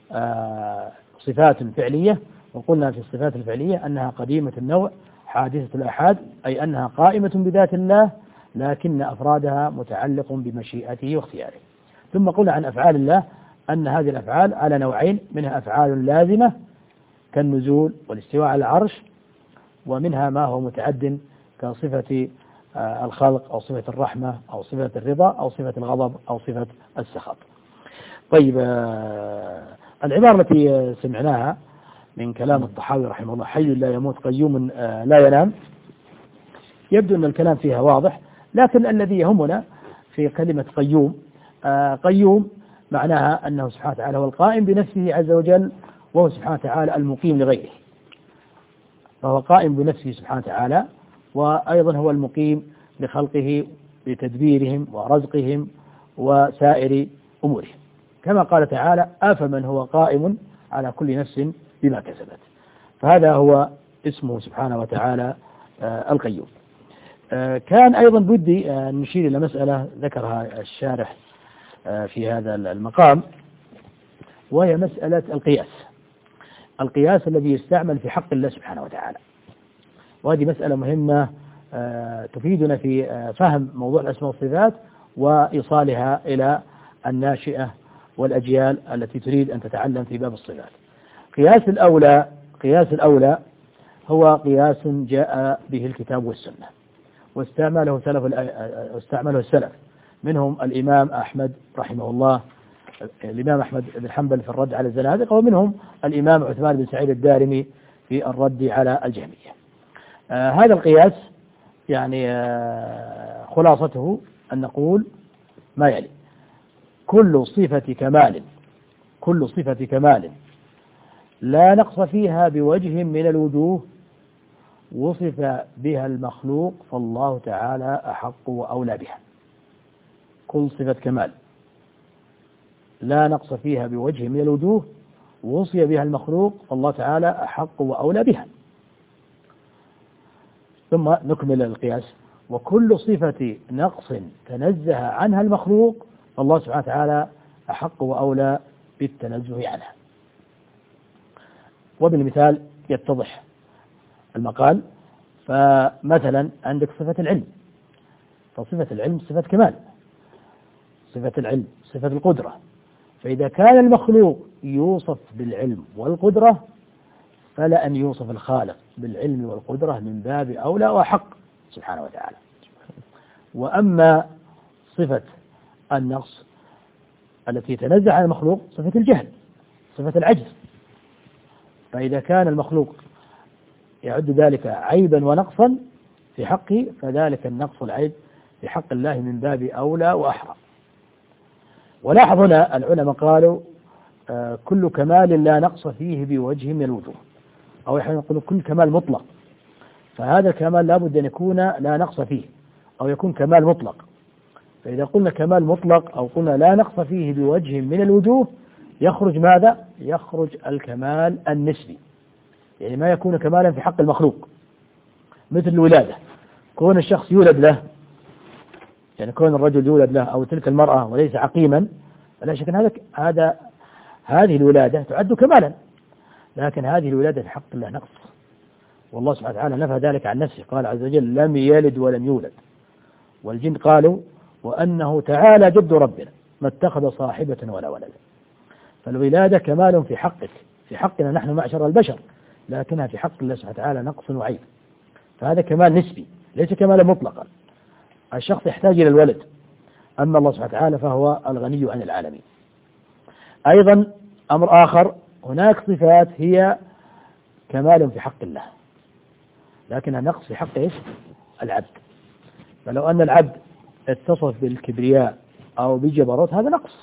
صفات فعلية. وقلنا في الصفات الفعلية أنها قديمة النوع حادثة الآحاد، أي أنها قائمة بذات الله لكن أفرادها متعلق بمشيئته واختياره. ثم قلنا عن أفعال الله أن هذه الأفعال على نوعين: منها أفعال لازمة كالنزول والاستواء على العرش، ومنها ما هو متعد كصفة الخلق أو صفة الرحمة أو صفة الرضا أو صفة الغضب أو صفة السخط. طيب، العبارة التي سمعناها من كلام الطحاوي رحمه الله: حي لا يموت قيوم لا ينام، يبدو أن الكلام فيها واضح، لكن الذي يهمنا في كلمة قيوم، قيوم معناها أنه سبحانه وتعالى هو القائم بنفسه عز وجل، وهو سبحانه وتعالى المقيم لغيره، فهو قائم بنفسه سبحانه وتعالى، وأيضا هو المقيم لخلقه بتدبيرهم ورزقهم وسائر أمورهم، كما قال تعالى: أفمن هو قائم على كل نفس بما كسبت. فهذا هو اسمه سبحانه وتعالى القيوم. كان أيضا بدي نشير إلى مسألة ذكرها الشارح في هذا المقام، وهي مسألة القياس الذي يستعمل في حق الله سبحانه وتعالى. وهذه مسألة مهمة تفيدنا في فهم موضوع الأسماء والصفات وإيصالها إلى الناشئة والأجيال التي تريد أن تتعلم في باب الصفات. قياس الأولى هو قياس جاء به الكتاب والسنة، واستعمله السلف، منهم الإمام أحمد رحمه الله، الإمام أحمد بن حنبل في الرد على الزنادقة، ومنهم الإمام عثمان بن سعيد الدارمي في الرد على الجهمية. هذا القياس يعني خلاصته أن نقول ما يلي: كل صفة كمال لا نقص فيها بوجه من الوجوه وصف بها المخلوق فالله تعالى أحق وأولى بها. كل صفة كمال لا نقص فيها بوجه من الوجوه وصف بها المخلوق فالله تعالى أحق وأولى بها. ثم نكمل القياس: وكل صفة نقص تنزه عنها المخلوق فالله سبحانه وتعالى أحق وأولى بالتنزه عنها. وبالمثال يتضح المقال. فمثلا عندك صفة العلم، فصفة العلم صفة كمال، صفة العلم صفة القدرة، فإذا كان المخلوق يوصف بالعلم والقدرة فلأن يوصف الخالق بالعلم والقدرة من باب أولى وحق سبحانه وتعالى. وأما صفة النقص التي تنزع عن المخلوق صفة الجهل، صفة العجز، فإذا كان المخلوق يعد ذلك عيبا ونقصا في حقه فذلك النقص والعيب في حق الله من باب أولى وأحرى. ولاحظ هنا العلماء قالوا كل كمال لا نقص فيه بوجه من الوجوه، أو يقولوا كل كمال مطلق، فهذا الكمال لابد أن يكون لا نقص فيه أو يكون كمال مطلق. فإذا قلنا كمال مطلق أو قلنا لا نقص فيه بوجه من الوجوه يخرج ماذا؟ يخرج الكمال النسبي، يعني ما يكون كمالا في حق المخلوق، مثل الولادة، كون الشخص يولد له، يعني كون الرجل يولد له أو تلك المرأة وليس عقيما، فلا شك أن هذه الولادة تعد كمالا، لكن هذه الولادة في حق الله نقص، والله سبحانه وتعالى نفى ذلك عن نفسه، قال عز وجل لم يلد ولم يولد. والجن قالوا وأنه تعالى جد ربنا ما اتخذ صاحبة ولا ولدا. فالولادة كمال في حقك، في حقنا نحن معشر البشر، لكنها في حق الله سبحانه وتعالى نقص وعيب، فهذا كمال نسبي ليس كمالا مطلقا. الشخص يحتاج إلى الولد، أما الله سبحانه وتعالى فهو الغني عن العالمين. أيضا أمر آخر، هناك صفات هي كمال في حق الله لكنها نقص في حق العبد. فلو أن العبد اتصف بالكبرياء أو بالجبروت هذا نقص،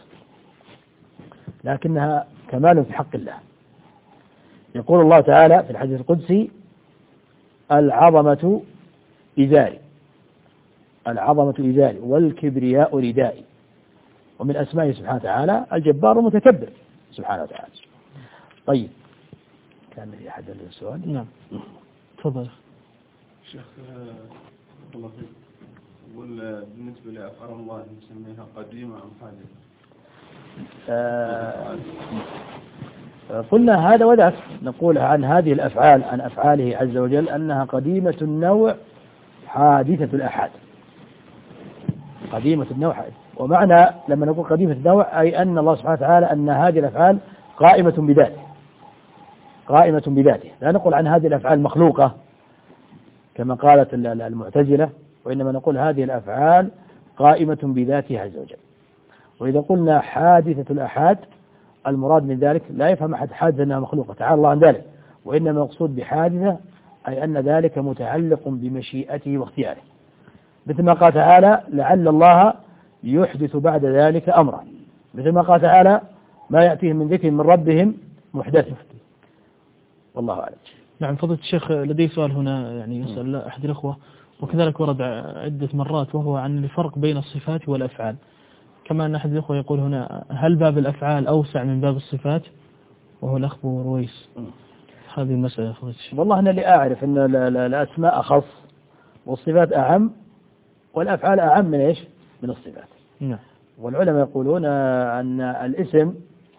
لكنها كمال في حق الله. يقول الله تعالى في الحديث القدسي العظمة إزاري، العظمة إزاري والكبرياء ردائي. ومن أسمائه سبحانه وتعالى الجبار المتكبر سبحانه وتعالى. طيب، كان في أحد السؤال؟ نعم تفضل شيخ. الله فيك. يقول بالنسبة لأفعال الله نسميها قديمة أم حادثة؟ قلنا هذا وذاك، نقول عن هذه الأفعال عن أفعاله عز وجل أنها قديمة النوع حادثة الآحاد. قديمة النوع حادثة، ومعنى لما نقول قديمة النوع أي أن الله سبحانه وتعالى أن هذه الأفعال قائمة بذاته، قائمة بذاته، لا نقول عن هذه الأفعال مخلوقة كما قالت المعتزلة، وإنما نقول هذه الأفعال قائمة بذاته عز وجل. وإذا قلنا حادثة الآحاد المراد من ذلك لا يفهم أحد حادثة أنها مخلوقة، تعالى الله عن ذلك، وإنما مقصود بحادثة أي أن ذلك متعلق بمشيئته واختياره، مثل ما قال تعالى لعل الله يحدث بعد ذلك أمرا، مثل ما قال تعالى ما يأتيهم من ذكر من ربهم محدث. والله أعلم. نعم فضيلة الشيخ، لدي سؤال هنا يعني يسأل أحد الأخوة، وكذلك ورد عدة مرات، وهو عن الفرق بين الصفات والأفعال. كما أن أحد الأخوة يقول هنا هل باب الأفعال أوسع من باب الصفات؟ وهو الأخ أبو رويس. هذه المسألة فضيلة الشيخ. والله أنا اللي أعرف أن الأسماء أخص والصفات أعم، والأفعال أعم من إيش؟ من الصفات. نعم. والعلماء يقولون أن الاسم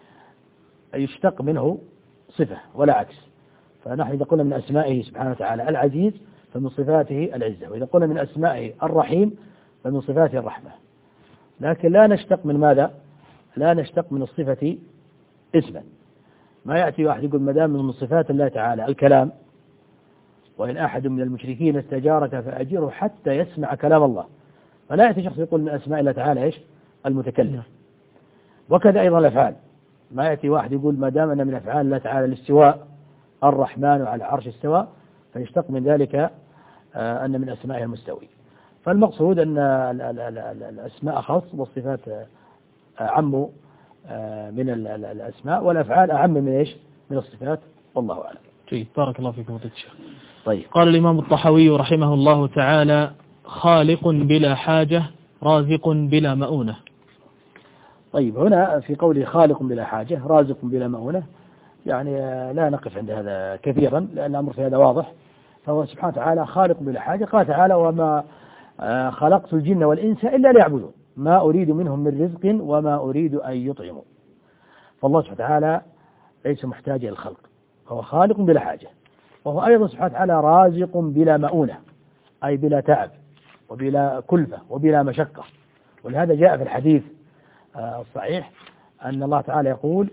يشتق منه صفة ولا عكس، فنحن إذا قلنا من أسمائه سبحانه وتعالى العزيز فمن صفاته العزة، وإذا قلنا من أسمائه الرحيم فمن صفاته الرحمة. لكن لا نشتق من ماذا؟ لا نشتق من الصفة اسما. ما يأتي واحد يقول ما دام من صفات الله تعالى الكلام، وإن أحد من المشركين استجارك فأجره حتى يسمع كلام الله، فلا يأتي شخص يقول من أسماء الله تعالى إيش؟ المتكلم. وكذا أيضا الأفعال، ما يأتي واحد يقول ما دام أن من أفعال الله تعالى الاستواء، الرحمن على العرش استوى، فيشتق من ذلك أن من أسمائه المستوي. فالمقصود أن الأسماء خاص والصفات أعم من الأسماء، والأفعال أعم من إيش؟ من الصفات، والله أعلم. جيد، بارك الله فيكم فضيلة الشيخ. طيب. قال الإمام الطحاوي رحمه الله تعالى خالق بلا حاجة رازق بلا مؤونة. طيب، هنا في قوله خالق بلا حاجة رازق بلا مؤونة، يعني لا نقف عند هذا كثيرا لأن الأمر في هذا واضح. فهو سبحانه وتعالى خالق بلا حاجة، قال تعالى وما خلقت الجن والإنس إلا ليعبدون ما أريد منهم من رزق وما أريد أن يطعموا. فالله سبحانه وتعالى ليس محتاجا للخلق، فهو خالق بلا حاجة، وهو أيضا سبحانه وتعالى رازق بلا مؤونة، أي بلا تعب وبلا كلفة وبلا مشقة. ولهذا جاء في الحديث الصحيح أن الله تعالى يقول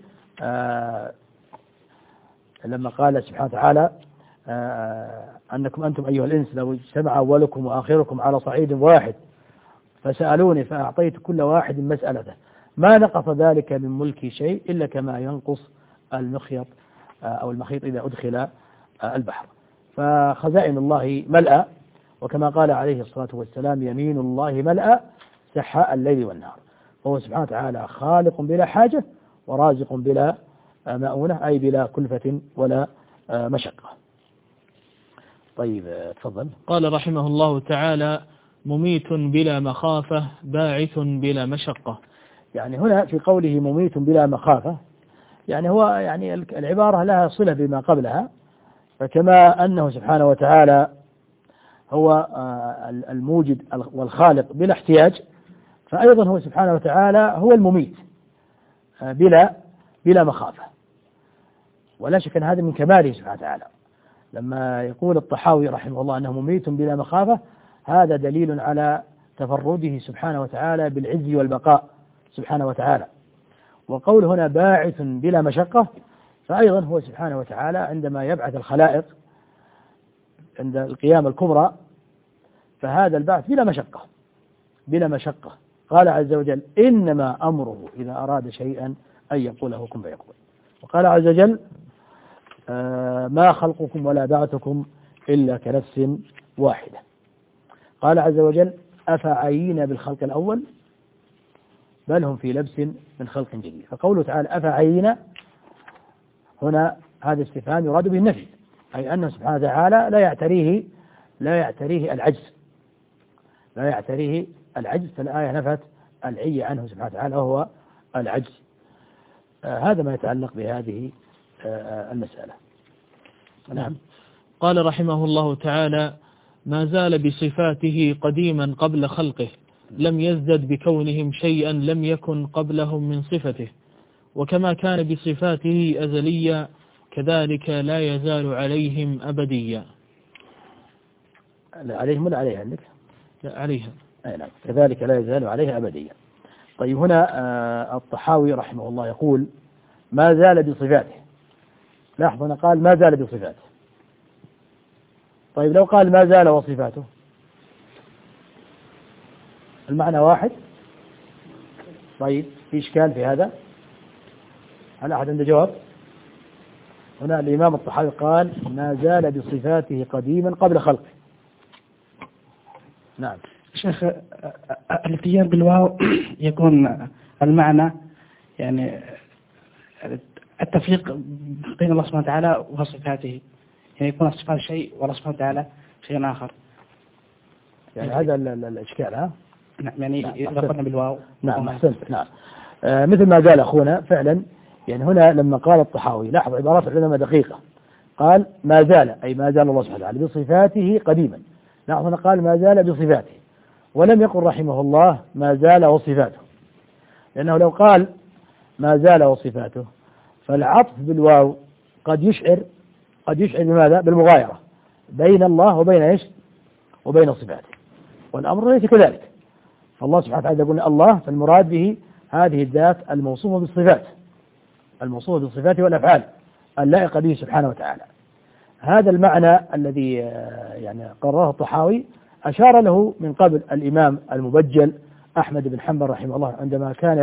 لما قال سبحانه وتعالى أنكم أنتم أيها الإنس لو اجتمع أولكم وآخركم على صعيد واحد فسألوني فأعطيت كل واحد مسألته ما نقص ذلك من ملكي شيء إلا كما ينقص المخيط أو المخيط إذا أدخل البحر. فخزائن الله ملأ، وكما قال عليه الصلاة والسلام يمين الله ملأ سحاء الليل والنهار. فهو سبحانه وتعالى خالق بلا حاجة ورازق بلا مؤونة، أي بلا كلفة ولا مشقة. طيب تفضل. قال رحمه الله تعالى مميت بلا مخافة باعث بلا مشقة. يعني هنا في قوله مميت بلا مخافة، يعني هو يعني العبارة لها صلة بما قبلها، فكما أنه سبحانه وتعالى هو الموجد والخالق بلا احتياج، فأيضا هو سبحانه وتعالى هو المميت بلا مخافة. ولا شك أن هذا من كماله سبحانه وتعالى. لما يقول الطحاوي رحمه الله أنه مميت بلا مخافة، هذا دليل على تفرده سبحانه وتعالى بالعز والبقاء سبحانه وتعالى. وقول هنا باعث بلا مشقة، فأيضا هو سبحانه وتعالى عندما يبعث الخلائق عند القيامة الكبرى، فهذا البعث بلا مشقة. قال عز وجل إنما أمره إذا أراد شيئا أن يقول له كن فيكون. وقال عز وجل ما خلقكم ولا بعثكم إلا كنفس واحدة. قال عز وجل أفعينا بالخلق الأول بل هم في لبس من خلق جديد. فقوله تعالى أفعينا هنا هذا استفهام يراد به النفي، أي أنه سبحانه وتعالى لا يعتريه العجز، فالآية نفت العي عنه سبحانه وتعالى وهو العجز. هذا ما يتعلق بهذه المسألة. نعم. قال رحمه الله تعالى ما زال بصفاته قديما قبل خلقه لم يزدد بكونهم شيئا لم يكن قبلهم من صفته، وكما كان بصفاته أزليا كذلك لا يزال عليهم أبديا. لا عليهم ولا عليها عندك؟ لا عليها. نعم. كذلك لا يزال عليها أبديا. طيب هنا الطحاوي رحمه الله يقول ما زال بصفاته. لاحظ هنا قال ما زال بصفاته. طيب لو قال ما زال وصفاته المعنى واحد. طيب في إشكال في هذا؟ هل أحد عنده جواب؟ هنا الإمام الطحاوي قال ما زال بصفاته قديما قبل خلقه. نعم شيخ الاتيان بالواو يكون المعنى يعني التفريق بين الله سبحانه وتعالى وصفاته، يعني يكون صفات شيء والله سبحانه وتعالى شيء آخر. يعني هذا الإشكال ها؟ نعم يعني إذا قلنا بالواو. نعم أحسنت. نعم مثل ما قال أخونا فعلا. يعني هنا لما قال الطحاوي لاحظ عبارات العلماء دقيقة، قال ما زال أي ما زال الله سبحانه وتعالى بصفاته قديما. لاحظ هنا قال ما زال بصفاته ولم يقل رحمه الله ما زال وصفاته، لأنه لو قال ما زال وصفاته فالعطف بالواو قد يشعر بماذا؟ بالمغايرة بين الله وبين إيش؟ وبين صفاته، والأمر ليس كذلك. فالله سبحانه وتعالى يقول الله فالمراد به هذه الذات الموصوفة بالصفات والأفعال اللائقة به سبحانه وتعالى. هذا المعنى الذي يعني قرره الطحاوي أشار له من قبل الإمام المبجل أحمد بن حنبل رحمه الله عندما كان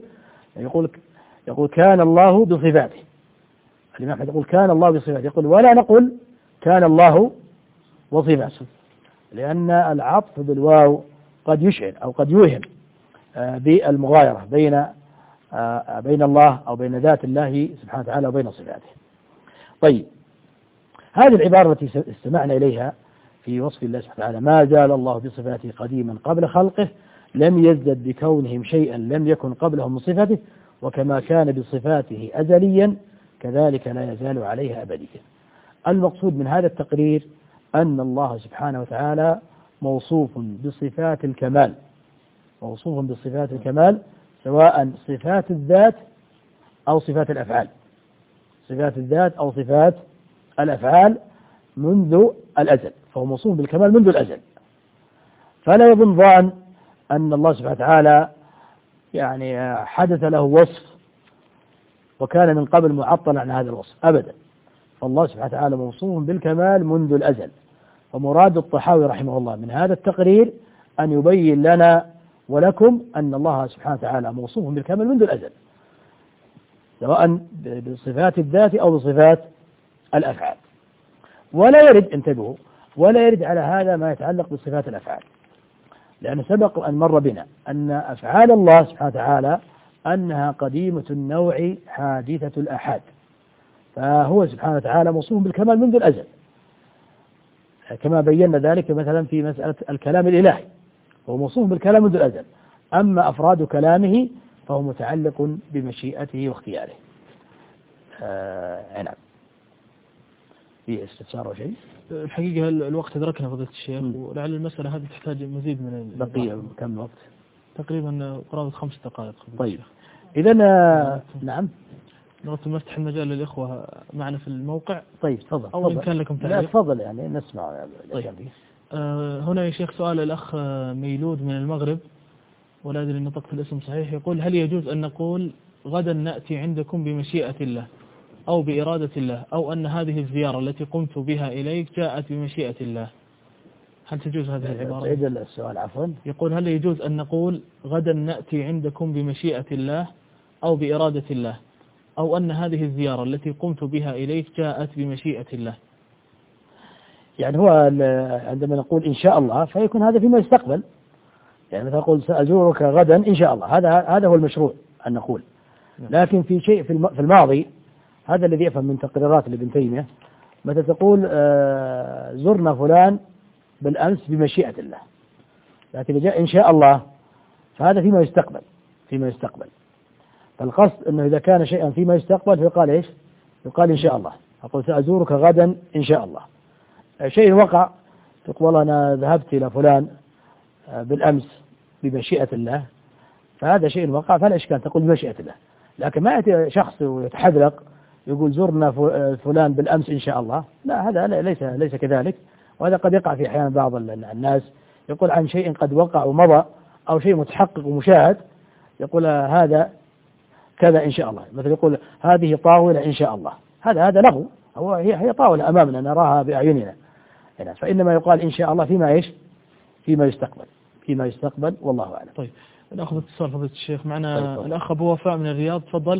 يقول كان الله بصفاته. الإمام أحمد يقول كان الله بصفاته، يقول ولا نقول كان الله وصفاته، لأن العطف بالواو قد يشعر أو قد يوهم بالمغايرة بين الله أو بين ذات الله سبحانه وتعالى وبين صفاته. طيب هذه العبارة التي استمعنا إليها في وصف الله سبحانه وتعالى ما زال الله بصفاته قديما قبل خلقه لم يزدد بكونهم شيئا لم يكن قبلهم من صفاته، وكما كان بصفاته أزليا كذلك لا يزال عليها أبديا. المقصود من هذا التقرير أن الله سبحانه وتعالى موصوف بصفات الكمال، سواء صفات الذات أو صفات الأفعال منذ الأزل، فهو موصوف بالكمال منذ الأزل. فلا يظن ظان أن الله سبحانه وتعالى يعني حدث له وصف وكان من قبل معطلا عن هذا الوصف أبدا. فالله سبحانه وتعالى موصوف بالكمال منذ الأزل. ومراد الطحاوي رحمه الله من هذا التقرير أن يبين لنا ولكم أن الله سبحانه وتعالى موصوف بالكمال منذ الأزل، سواء بصفات الذات أو بصفات الأفعال. ولا يرد انتبهوا ولا يرد على هذا ما يتعلق بصفات الأفعال، لأن سبق أن مر بنا أن أفعال الله سبحانه وتعالى أنها قديمة النوع حادثة الآحاد، فهو سبحانه وتعالى موصوف بالكمال منذ الأزل، كما بينا ذلك مثلا في مسألة الكلام الإلهي، هو موصوف بالكلام منذ الأزل. أما أفراد كلامه فهو متعلق بمشيئته واختياره. نعم. في استفسار أو شيء؟ الحقيقة الوقت أدركنا فضيلة الشيخ، ولعل المسألة هذه تحتاج مزيد من بقية كم وقت؟ تقريبا قرابة 5 دقائق. طيب إذا نعم نريد نفتح المجال للإخوة معنا في الموقع. طيب تفضل. أو إن كان لكم تعليق. لا تفضل يعني نسمع. طيب. هنا يا شيخ سؤال الأخ ميلود من المغرب، ولا أدري إن نطقت الاسم صحيح، يقول: هل يجوز أن نقول غدا نأتي عندكم بمشيئة الله أو بإرادة الله، أو أن هذه الزيارة التي قمت بها إليك جاءت بمشيئة الله؟ هل تجوز هذه العبارة؟ عيد السؤال عفوا. يقول: هل يجوز أن نقول غدا نأتي عندكم بمشيئة الله أو بإرادة الله، أو أن هذه الزيارة التي قمت بها إليك جاءت بمشيئة الله؟ يعني هو عندما نقول إن شاء الله فيكون هذا فيما يستقبل، يعني مثلا نقول سأزورك غدا إن شاء الله، هذا هو المشروع أن نقول. لكن في شيء في الماضي، هذا الذي يفهم من تقريرات لابن تيمية، متى تقول زرنا فلان بالأمس بمشيئة الله، لكن إذا جاء إن شاء الله فهذا فيما يستقبل. فالقصد أنه إذا كان شيئا فيما يستقبل فيقال إيش؟ يقال إن شاء الله. أقول سأزورك غدا إن شاء الله. شيء وقع، تقول والله أنا ذهبت إلى فلان بالأمس بمشيئة الله، فهذا شيء وقع فلا إشكال تقول بمشيئة الله. لكن ما يأتي شخص ويتحذلق يقول زرنا فلان بالأمس إن شاء الله، لا، هذا ليس كذلك. وهذا قد يقع في أحيان بعض الناس يقول عن شيء قد وقع ومضى أو شيء متحقق ومشاهد، يقول هذا كذا إن شاء الله. مثل يقول هذه طاولة إن شاء الله، هذا لغو، هي طاولة أمامنا نراها بأعيننا هنا. فإنما يقال إن شاء الله فيما إيش؟ فيما يستقبل والله أعلم. طيب نأخذ اتصال فضيلة الشيخ. معنا الأخ أبو وفاء من الرياض، تفضل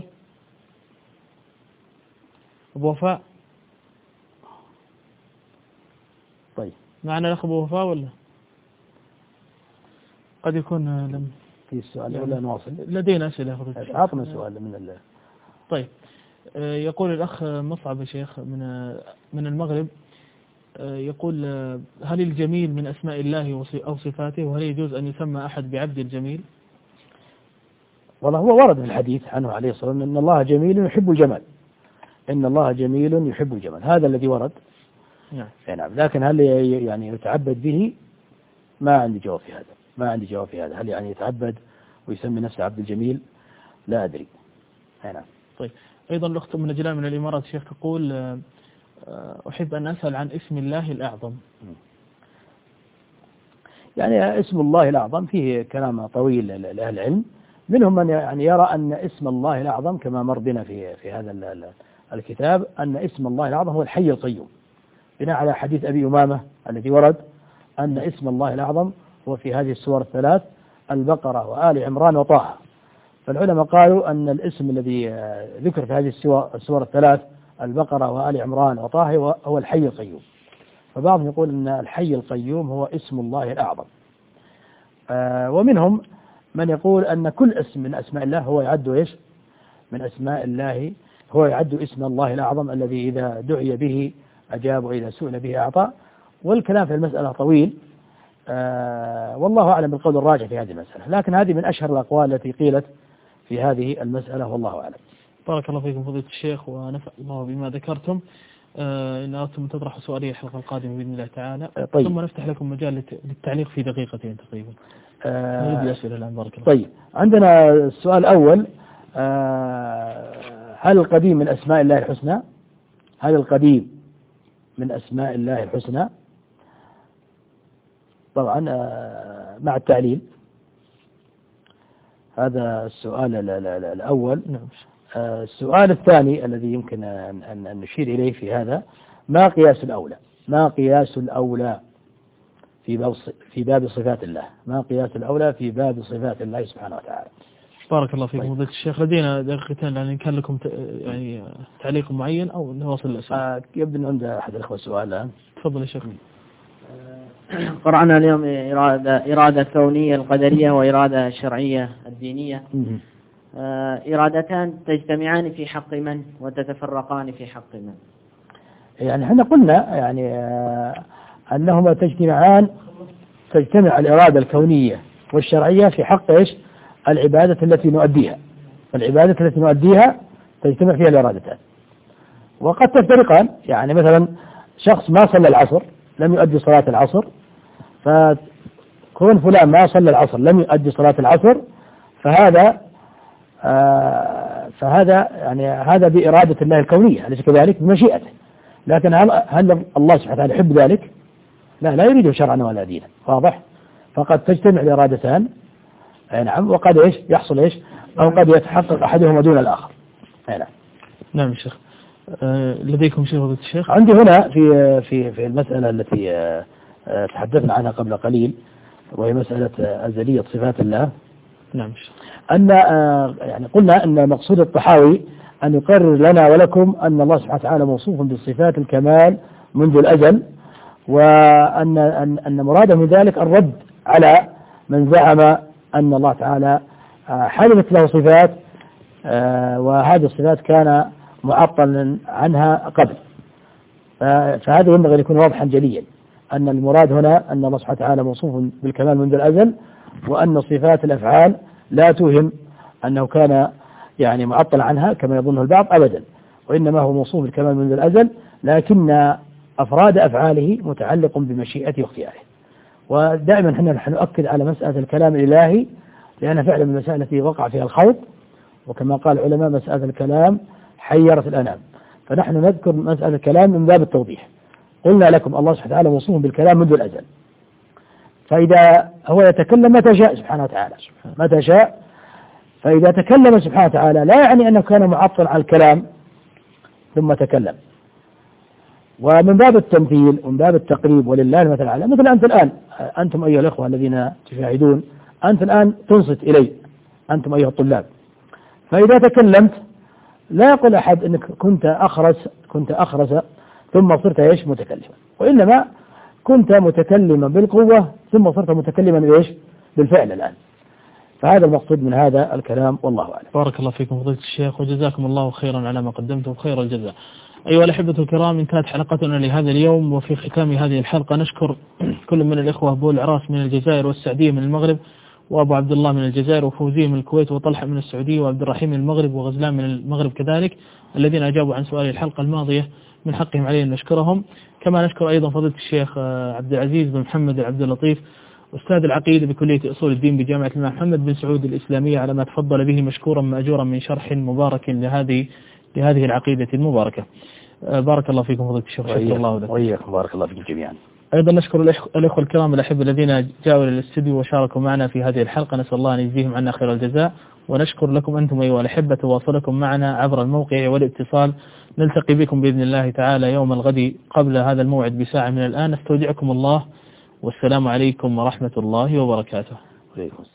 أبو وفاء. طيب معنا الأخ أبو وفاء ولا قد يكون لم في السؤال ولا نواصل؟ لدينا أسئلة فضيلة الشيخ. أعطنا سؤال من الله. طيب يقول الأخ مصعب يا شيخ من المغرب، يقول: هل الجميل من أسماء الله أو صفاته، وهل يجوز أن يسمى أحد بعبد الجميل؟ والله هو ورد في الحديث عنه عليه الصلاة والسلام إن الله جميل يحب الجمال، إن الله جميل يحب الجمال، هذا الذي ورد. نعم. لكن هل يعني يتعبد به؟ ما عندي جواب في هذا. هل يعني يتعبد ويسمي نفسه عبد الجميل؟ لا أدري. نعم. طيب أيضا الأخت من نجلاء من الإمارات شيخ تقول: أحب أن أسأل عن اسم الله الأعظم. يعني اسم الله الأعظم فيه كلام طويل لأهل العلم، منهم من يعني يرى أن اسم الله الأعظم كما مر بنا في هذا الكتاب، أن اسم الله الأعظم هو الحي القيوم، بناء على حديث أبي أمامة الذي ورد أن اسم الله الأعظم هو في هذه السور الثلاث: البقرة وآل عمران وطه. فالعلماء قالوا أن الاسم الذي ذكر في هذه السور الثلاث البقرة وآل عمران وطه هو الحي القيوم. فبعضهم يقول أن الحي القيوم هو اسم الله الأعظم، ومنهم من يقول أن كل اسم من أسماء الله هو يعد إيش؟ من أسماء الله، هو يعد اسم الله الأعظم الذي إذا دعي به أجاب وإذا سئل به أعطى. والكلام في المسألة طويل، والله أعلم بالقول الراجح في هذه المسألة، لكن هذه من أشهر الأقوال التي قيلت في هذه المسألة والله أعلم. بارك الله فيكم فضيلة الشيخ ونفع الله بما ذكرتم. إن أردتم تطرحوا سؤالية الحلقة القادمة بإذن الله تعالى. طيب. ثم نفتح لكم مجال للتعليق في دقيقتين تقريبا. نريد أسئلة الآن. بارك الله. طيب عندنا السؤال الأول: هل القديم من أسماء الله الحسنى؟ هل القديم من أسماء الله الحسنى؟ طبعا مع التعليل. هذا السؤال الأول. نعم. السؤال الثاني الذي يمكن أن نشير إليه في هذا: ما قياس الأولى في باب صفات الله؟ ما قياس الأولى في باب صفات الله سبحانه وتعالى؟ بارك الله فيكم فضيلة الشيخ. لدينا دقيقتين لأن كان لكم يعني تعليق معين أو نواصل الأسئلة. يبدو أن عند أحد الأخوة سؤال الآن. تفضل يا شيخ. قرأنا اليوم إرادة كونية القدرية وإرادة شرعية الدينية. إرادتان تجتمعان في حق من وتتفرقان في حق من؟ يعني احنا قلنا يعني أنهما تجتمع الإرادة الكونية والشرعية في حق إيش؟ العبادة التي نؤديها. العبادة التي نؤديها تجتمع فيها الإرادتان، وقد تفترقان. يعني مثلا شخص ما صلى العصر لم يؤدي صلاة العصر، فكون فلان ما صلى العصر لم يؤدي صلاة العصر فهذا يعني هذا بإرادة الله الكونية، أليس كذلك؟ بمشيئته. لكن هل الله سبحانه وتعالى يحب ذلك؟ لا يريده شرعا ولا دينا، واضح؟ فقد تجتمع الإرادتان، نعم، وقد إيش يحصل إيش؟ أو قد يتحقق أحدهما دون الآخر. نعم. نعم شيخ. لديكم شيء فضيلة الشيخ؟ عندي هنا في المسألة التي تحدثنا عنها قبل قليل، وهي مسألة أزلية صفات الله. نعم شيخ. أن يعني قلنا أن مقصود الطحاوي أن يقرر لنا ولكم أن الله سبحانه وتعالى موصوف بالصفات الكمال منذ الأزل، وأن مراده من ذلك الرد على من زعم أن الله تعالى حلمت له صفات وهذه الصفات كان معطلا عنها قبل. فهذا ينبغي أن يكون واضحا جليا، أن المراد هنا أن الله سبحانه وتعالى موصوف بالكمال منذ الأزل، وأن صفات الأفعال لا توهم أنه كان يعني معطل عنها كما يظنه البعض أبدا، وإنما هو موصوف بالكمال منذ الأزل، لكن أفراد أفعاله متعلق بمشيئته واختياره. ودائما نحن نؤكد على مسألة الكلام الإلهي، لأنها فعلا من المسائل التي وقع فيها الخوض، وكما قال العلماء مسألة الكلام حيرت الأنام، فنحن نذكر مسألة الكلام من باب التوضيح. قلنا لكم الله سبحانه وتعالى موصوف بالكلام منذ الأزل، فإذا هو يتكلم متى شاء سبحانه وتعالى متى شاء، فإذا تكلم سبحانه وتعالى لا يعني أنه كان معطل على الكلام ثم تكلم. ومن باب التمثيل ومن باب التقريب ولله المثل الأعلى، مثل أنت الآن، أنتم أيها الأخوة الذين تشاهدون، أنت الآن تنصت إلي، أنتم أيها الطلاب، فإذا تكلمت لا يقول أحد أنك كنت أخرس ثم صرت إيش متكلما، وإنما كنت متكلما بالقوة ثم صرت متكلما بإيش بالفعل الآن. فهذا المقصود من هذا الكلام، والله أعلم. بارك الله فيكم فضيلة الشيخ، وجزاكم الله خيرا على ما قدمتم، خير الجزاء. أيها الأحبة الكرام، انتهت حلقتنا لهذا اليوم، وفي ختام هذه الحلقة نشكر كل من الإخوة أبو العراس من الجزائر، والسعدية من المغرب، وأبو عبد الله من الجزائر، وفوزية من الكويت، وطلحة من السعودية، وعبد الرحيم من المغرب، وغزلان من المغرب كذلك، الذين أجابوا عن سؤال الحلقة الماضية، من حقهم علينا نشكرهم. كما نشكر أيضا فضيلة الشيخ عبد العزيز بن محمد عبد اللطيف، أستاذ العقيدة بكلية أصول الدين بجامعة الإمام محمد بن سعود الإسلامية، على ما تفضل به مشكورا مأجورا من شرح مبارك لهذه العقيدة المباركة. بارك الله فيكم فضيلة الشيخ. شكر الله لكم. وإياكم، بارك الله فيكم جميعا. أيضا نشكر الأخوة الكرام الأحبة الذين جاءوا إلى الاستديو وشاركوا معنا في هذه الحلقة، نسأل الله أن يجزيهم عنا خير الجزاء. ونشكر لكم أنتم أيها الأحبة تواصلكم معنا عبر الموقع والاتصال. نلتقي بكم بإذن الله تعالى يوم الغد قبل هذا الموعد بساعة من الآن. استودعكم الله، والسلام عليكم ورحمة الله وبركاته.